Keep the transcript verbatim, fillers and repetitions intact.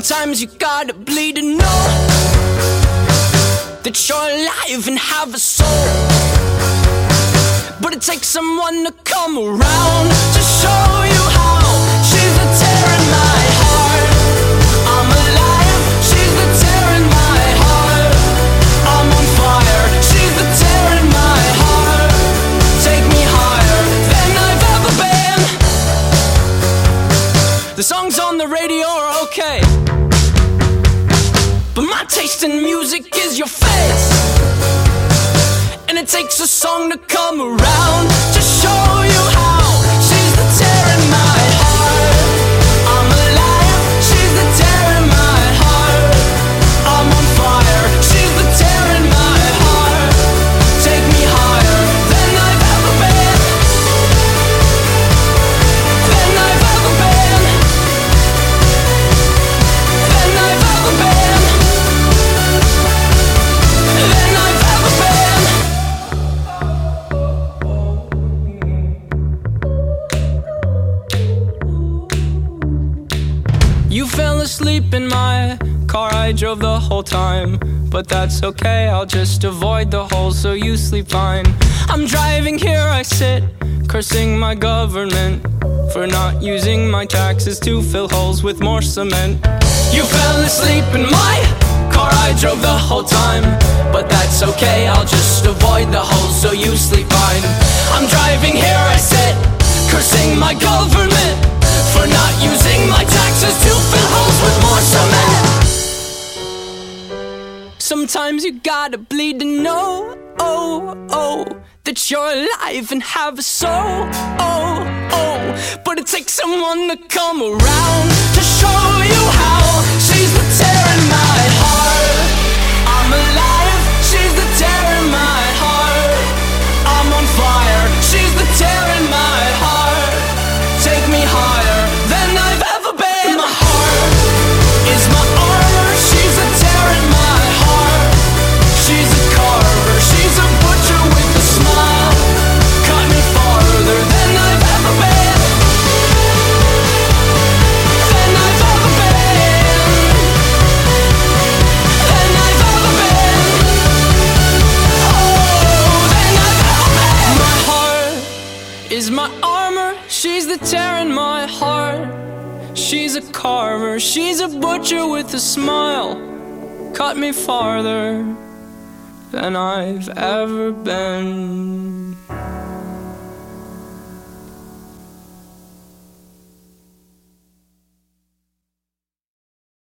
Sometimes you gotta bleed to know that you're alive and have a soul. But it takes someone to come around to show you how. She's the tear in my heart. I'm alive. She's the tear in my heart. I'm on fire. She's the tear in my heart. Take me higher than I've ever been. The songs on the radio are okay, but my taste in music is your face. And it takes a song to come around to show you how. She's the tear in my heart. I'm alive. She's the tear in my heart. I'm on fire. She's the tear in my heart. Take me higher than I've ever been. Than I've ever been. Than I've ever been. Than I've ever been. You fell asleep in my car, I drove the whole time. But that's okay, I'll just avoid the holes so you sleep fine. I'm driving here, I sit, cursing my government for not using my taxes to fill holes with more cement. You fell asleep in my car, I drove the whole time. But that's okay, I'll just avoid the holes so you sleep fine. I'm driving here, I sit, cursing my government for not using my taxes to fill holes with more cement. Sometimes you gotta bleed to know, oh, oh, that you're alive and have a soul, oh, oh. But it takes someone to come around to show you how. She's the tear in my heart. I'm alive. She's the tear in my heart. I'm on fire. She's the tear in my heart. Take me higher than I've ever been. My heart is my armor. She's a tear in my heart. She's a carver. She's a butcher with a smile. Cut me farther than I've ever been. Than I've ever been. Than I've ever been. Oh, than I've ever been. My heart is my armor. She's the tear in my heart. She's a carver. She's a butcher with a smile. Cut me farther than I've ever been.